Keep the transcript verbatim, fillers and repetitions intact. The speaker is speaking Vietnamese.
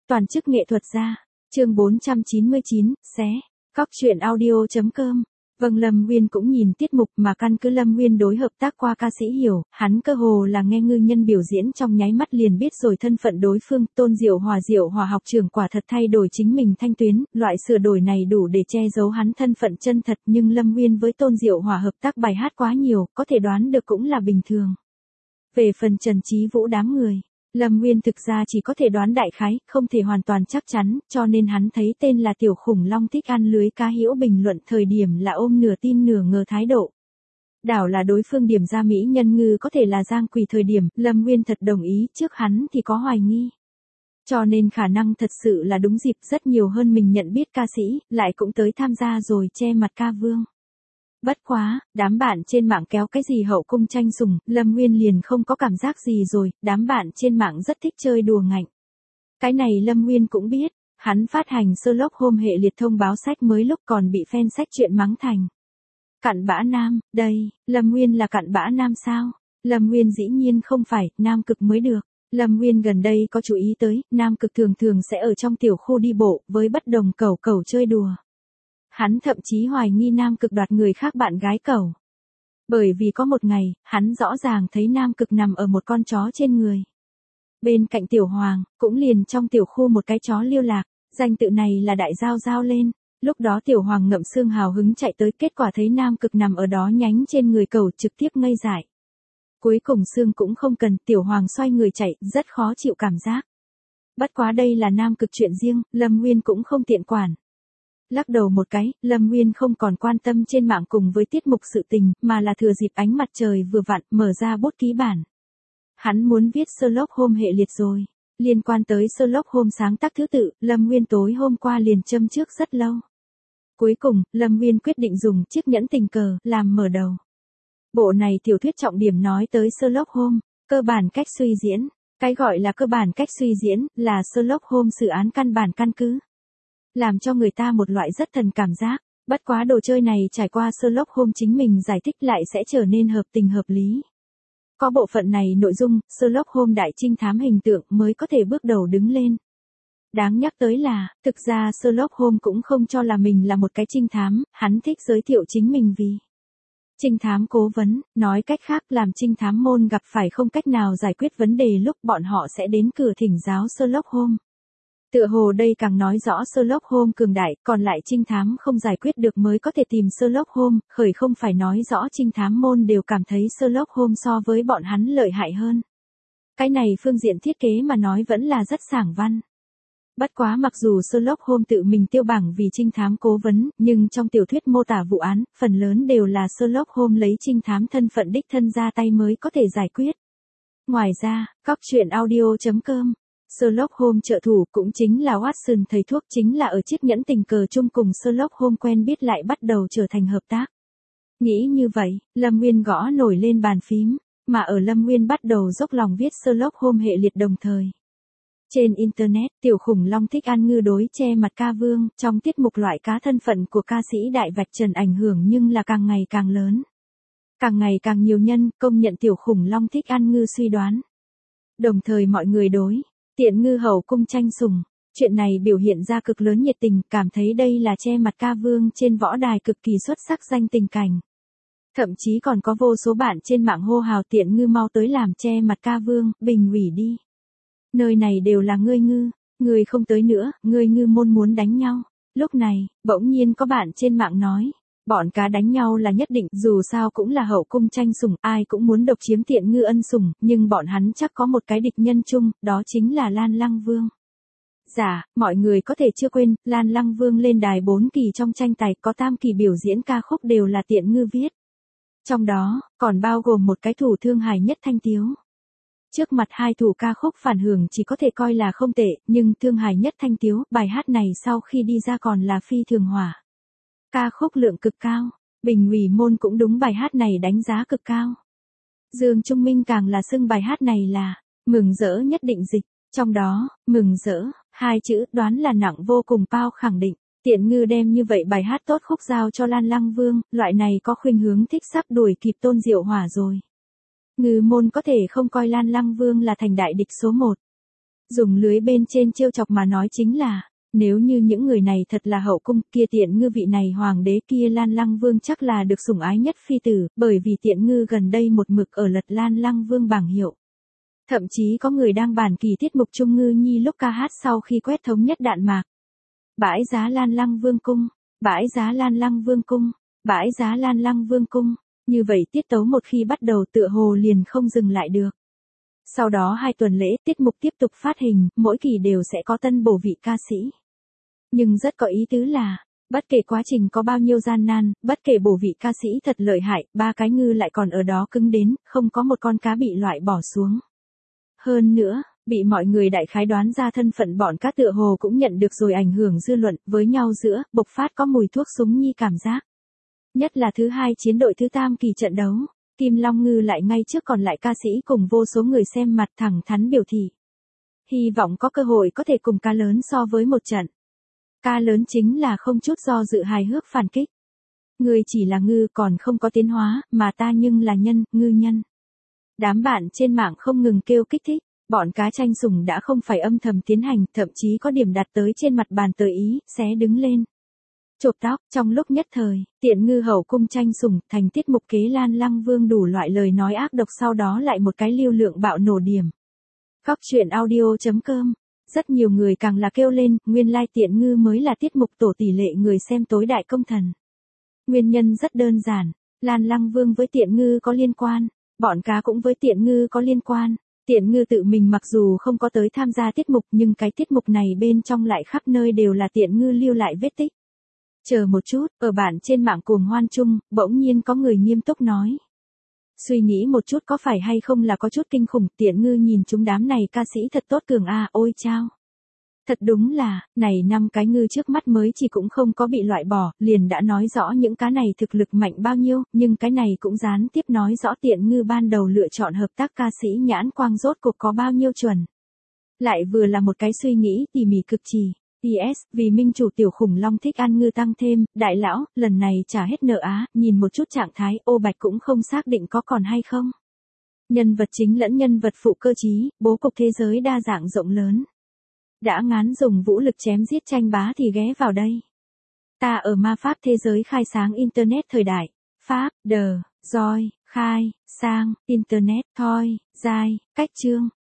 Toàn chức nghệ thuật gia. Chương bốn trăm chín mươi chín, xé. Cóc truyện audio chấm com. Vâng, Lâm Nguyên cũng nhìn tiết mục mà căn cứ Lâm Nguyên đối hợp tác qua ca sĩ hiểu, hắn cơ hồ là nghe ngư nhân biểu diễn trong nháy mắt liền biết rồi thân phận đối phương. Tôn Diệu Hòa Diệu Hòa học trưởng quả thật thay đổi chính mình thanh tuyến, loại sửa đổi này đủ để che giấu hắn thân phận chân thật, nhưng Lâm Nguyên với Tôn Diệu Hòa hợp tác bài hát quá nhiều, có thể đoán được cũng là bình thường. Về phần Trần Chí Vũ đám người, Lâm Nguyên thực ra chỉ có thể đoán đại khái, không thể hoàn toàn chắc chắn, cho nên hắn thấy tên là Tiểu Khủng Long thích ăn lưới cá hữu bình luận thời điểm là ôm nửa tin nửa ngờ thái độ. Đảo là đối phương điểm ra mỹ nhân ngư có thể là Giang Quỳ thời điểm, Lâm Nguyên thật đồng ý, trước hắn thì có hoài nghi. Cho nên khả năng thật sự là đúng dịp, rất nhiều hơn mình nhận biết ca sĩ, lại cũng tới tham gia rồi che mặt ca vương. Bất quá, đám bạn trên mạng kéo cái gì hậu cung tranh sủng, Lâm Nguyên liền không có cảm giác gì rồi, đám bạn trên mạng rất thích chơi đùa ngạnh. Cái này Lâm Nguyên cũng biết, hắn phát hành Sherlock Holmes hệ liệt thông báo sách mới lúc còn bị fan sách chuyện mắng thành. Cặn bã nam, đây, Lâm Nguyên là cặn bã nam sao? Lâm Nguyên dĩ nhiên không phải, nam cực mới được. Lâm Nguyên gần đây có chú ý tới, nam cực thường thường sẽ ở trong tiểu khu đi bộ, với bất đồng cẩu cẩu chơi đùa. Hắn thậm chí hoài nghi nam cực đoạt người khác bạn gái cẩu. Bởi vì có một ngày, hắn rõ ràng thấy nam cực nằm ở một con chó trên người. Bên cạnh tiểu hoàng, cũng liền trong tiểu khu một cái chó liêu lạc, danh tự này là đại giao giao lên. Lúc đó tiểu hoàng ngậm xương hào hứng chạy tới, kết quả thấy nam cực nằm ở đó nhánh trên người cẩu, trực tiếp ngây dại. Cuối cùng xương cũng không cần, tiểu hoàng xoay người chạy, rất khó chịu cảm giác. Bất quá đây là nam cực chuyện riêng, Lâm Nguyên cũng không tiện quản. Lắc đầu một cái, Lâm Nguyên không còn quan tâm trên mạng cùng với tiết mục sự tình, mà là thừa dịp ánh mặt trời vừa vặn, mở ra bút ký bản. Hắn muốn viết Sherlock Holmes hệ liệt rồi. Liên quan tới Sherlock Holmes sáng tác thứ tự, Lâm Nguyên tối hôm qua liền châm trước rất lâu. Cuối cùng, Lâm Nguyên quyết định dùng chiếc nhẫn tình cờ, làm mở đầu. Bộ này tiểu thuyết trọng điểm nói tới Sherlock Holmes, cơ bản cách suy diễn. Cái gọi là cơ bản cách suy diễn, là Sherlock Holmes xử án căn bản căn cứ. Làm cho người ta một loại rất thần cảm giác, bất quá đồ chơi này trải qua Sherlock Holmes chính mình giải thích lại sẽ trở nên hợp tình hợp lý. Có bộ phận này nội dung, Sherlock Holmes đại trinh thám hình tượng mới có thể bước đầu đứng lên. Đáng nhắc tới là, thực ra Sherlock Holmes cũng không cho là mình là một cái trinh thám, hắn thích giới thiệu chính mình vì trinh thám cố vấn, nói cách khác làm trinh thám môn gặp phải không cách nào giải quyết vấn đề lúc bọn họ sẽ đến cửa thỉnh giáo Sherlock Holmes. Tựa hồ đây càng nói rõ Sherlock Holmes cường đại, còn lại trinh thám không giải quyết được mới có thể tìm Sherlock Holmes, khởi không phải nói rõ trinh thám môn đều cảm thấy Sherlock Holmes so với bọn hắn lợi hại hơn. Cái này phương diện thiết kế mà nói vẫn là rất sảng văn. Bất quá mặc dù Sherlock Holmes tự mình tiêu bảng vì trinh thám cố vấn, nhưng trong tiểu thuyết mô tả vụ án, phần lớn đều là Sherlock Holmes lấy trinh thám thân phận đích thân ra tay mới có thể giải quyết. Ngoài ra, cóc truyện audio chấm com. Sherlock Holmes trợ thủ cũng chính là Watson thầy thuốc, chính là ở chiếc nhẫn tình cờ chung cùng Sherlock Holmes quen biết lại bắt đầu trở thành hợp tác. Nghĩ như vậy, Lâm Nguyên gõ nổi lên bàn phím, mà ở Lâm Nguyên bắt đầu dốc lòng viết Sherlock Holmes hệ liệt đồng thời. Trên Internet, Tiểu Khủng Long thích ăn ngư đối che mặt ca vương, trong tiết mục loại cá thân phận của ca sĩ đại vạch trần ảnh hưởng nhưng là càng ngày càng lớn. Càng ngày càng nhiều nhân công nhận Tiểu Khủng Long thích ăn ngư suy đoán. Đồng thời mọi người đối tiện ngư hậu cung tranh sủng, chuyện này biểu hiện ra cực lớn nhiệt tình, cảm thấy đây là che mặt ca vương trên võ đài cực kỳ xuất sắc danh tình cảnh. Thậm chí còn có vô số bạn trên mạng hô hào tiện ngư mau tới làm che mặt ca vương, bình hủy đi. Nơi này đều là ngươi ngư, ngươi không tới nữa, ngươi ngư môn muốn đánh nhau. Lúc này, bỗng nhiên có bạn trên mạng nói, bọn cá đánh nhau là nhất định, dù sao cũng là hậu cung tranh sủng, ai cũng muốn độc chiếm tiện ngư ân sủng, nhưng bọn hắn chắc có một cái địch nhân chung, đó chính là Lan Lăng Vương. Dạ, mọi người có thể chưa quên, Lan Lăng Vương lên đài bốn kỳ trong tranh tài, có tam kỳ biểu diễn ca khúc đều là tiện ngư viết. Trong đó, còn bao gồm một cái thủ thương hài nhất thanh tiếu. Trước mặt hai thủ ca khúc phản hưởng chỉ có thể coi là không tệ, nhưng thương hài nhất thanh tiếu, bài hát này sau khi đi ra còn là phi thường hỏa. Ca khúc lượng cực cao, bình ủy môn cũng đúng bài hát này đánh giá cực cao. Dương Trung Minh càng là xưng bài hát này là mừng rỡ nhất định dịch, trong đó, mừng rỡ, hai chữ đoán là nặng vô cùng bao khẳng định. Tiện ngư đem như vậy bài hát tốt khúc giao cho Lan Lăng Vương, loại này có khuynh hướng thích sắp đuổi kịp Tôn Diệu Hỏa rồi. Ngư môn có thể không coi Lan Lăng Vương là thành đại địch số một. Dùng lưới bên trên trêu chọc mà nói chính là, nếu như những người này thật là hậu cung, kia Tiện Ngư vị này hoàng đế kia Lan Lăng Vương chắc là được sủng ái nhất phi tử, bởi vì Tiện Ngư gần đây một mực ở lật Lan Lăng Vương bảng hiệu. Thậm chí có người đang bàn kỳ tiết mục Trung Ngư Nhi lúc ca hát sau khi quét thống nhất đạn mạc. Bãi giá Lan Lăng Vương cung, bãi giá Lan Lăng Vương cung, bãi giá Lan Lăng Vương cung, như vậy tiết tấu một khi bắt đầu tựa hồ liền không dừng lại được. Sau đó hai tuần lễ tiết mục tiếp tục phát hình, mỗi kỳ đều sẽ có tân bổ vị ca sĩ. Nhưng rất có ý tứ là, bất kể quá trình có bao nhiêu gian nan, bất kể bổ vị ca sĩ thật lợi hại, ba cái ngư lại còn ở đó cứng đến, không có một con cá bị loại bỏ xuống. Hơn nữa, bị mọi người đại khái đoán ra thân phận bọn cá tựa hồ cũng nhận được rồi ảnh hưởng dư luận, với nhau giữa, bộc phát có mùi thuốc súng nhi cảm giác. Nhất là thứ hai chiến đội thứ tam kỳ trận đấu, Kim Long Ngư lại ngay trước còn lại ca sĩ cùng vô số người xem mặt thẳng thắn biểu thị. Hy vọng có cơ hội có thể cùng ca lớn so với một trận. Ca lớn chính là không chút do dự hài hước phản kích. Người chỉ là ngư còn không có tiến hóa, mà ta nhưng là nhân, ngư nhân. Đám bạn trên mạng không ngừng kêu kích thích, bọn cá tranh sủng đã không phải âm thầm tiến hành, thậm chí có điểm đặt tới trên mặt bàn tờ ý, xé đứng lên. Chộp tóc, trong lúc nhất thời, Tiện Ngư hậu cung tranh sủng thành tiết mục kế Lan Lăng Vương đủ loại lời nói ác độc, sau đó lại một cái lưu lượng bạo nổ điểm. Góc truyện audio chấm com. Rất nhiều người càng là kêu lên, nguyên lai Tiện Ngư mới là tiết mục tổ tỷ lệ người xem tối đại công thần. Nguyên nhân rất đơn giản, Lan Lăng Vương với Tiện Ngư có liên quan, bọn cá cũng với Tiện Ngư có liên quan. Tiện Ngư tự mình mặc dù không có tới tham gia tiết mục nhưng cái tiết mục này bên trong lại khắp nơi đều là Tiện Ngư lưu lại vết tích. Chờ một chút, ở bản trên mạng cuồng hoan chung, bỗng nhiên có người nghiêm túc nói. Suy nghĩ một chút có phải hay không là có chút kinh khủng, Tiện Ngư nhìn chúng đám này ca sĩ thật tốt cường a, à, ôi chao. Thật đúng là, này năm cái ngư trước mắt mới chỉ cũng không có bị loại bỏ, liền đã nói rõ những cá này thực lực mạnh bao nhiêu, nhưng cái này cũng gián tiếp nói rõ Tiện Ngư ban đầu lựa chọn hợp tác ca sĩ nhãn quang rốt cuộc có bao nhiêu chuẩn. Lại vừa là một cái suy nghĩ tỉ mỉ cực trì. pê ét, vì minh chủ tiểu khủng long thích ăn ngư tăng thêm, đại lão, lần này trả hết nợ á, nhìn một chút trạng thái, ô bạch cũng không xác định có còn hay không. Nhân vật chính lẫn nhân vật phụ cơ trí, bố cục thế giới đa dạng rộng lớn. Đã ngán dùng vũ lực chém giết tranh bá thì ghé vào đây. Ta ở ma pháp thế giới khai sáng Internet thời đại. Pháp, đờ, roi, khai, sang, Internet, thoi, giai, cách chương.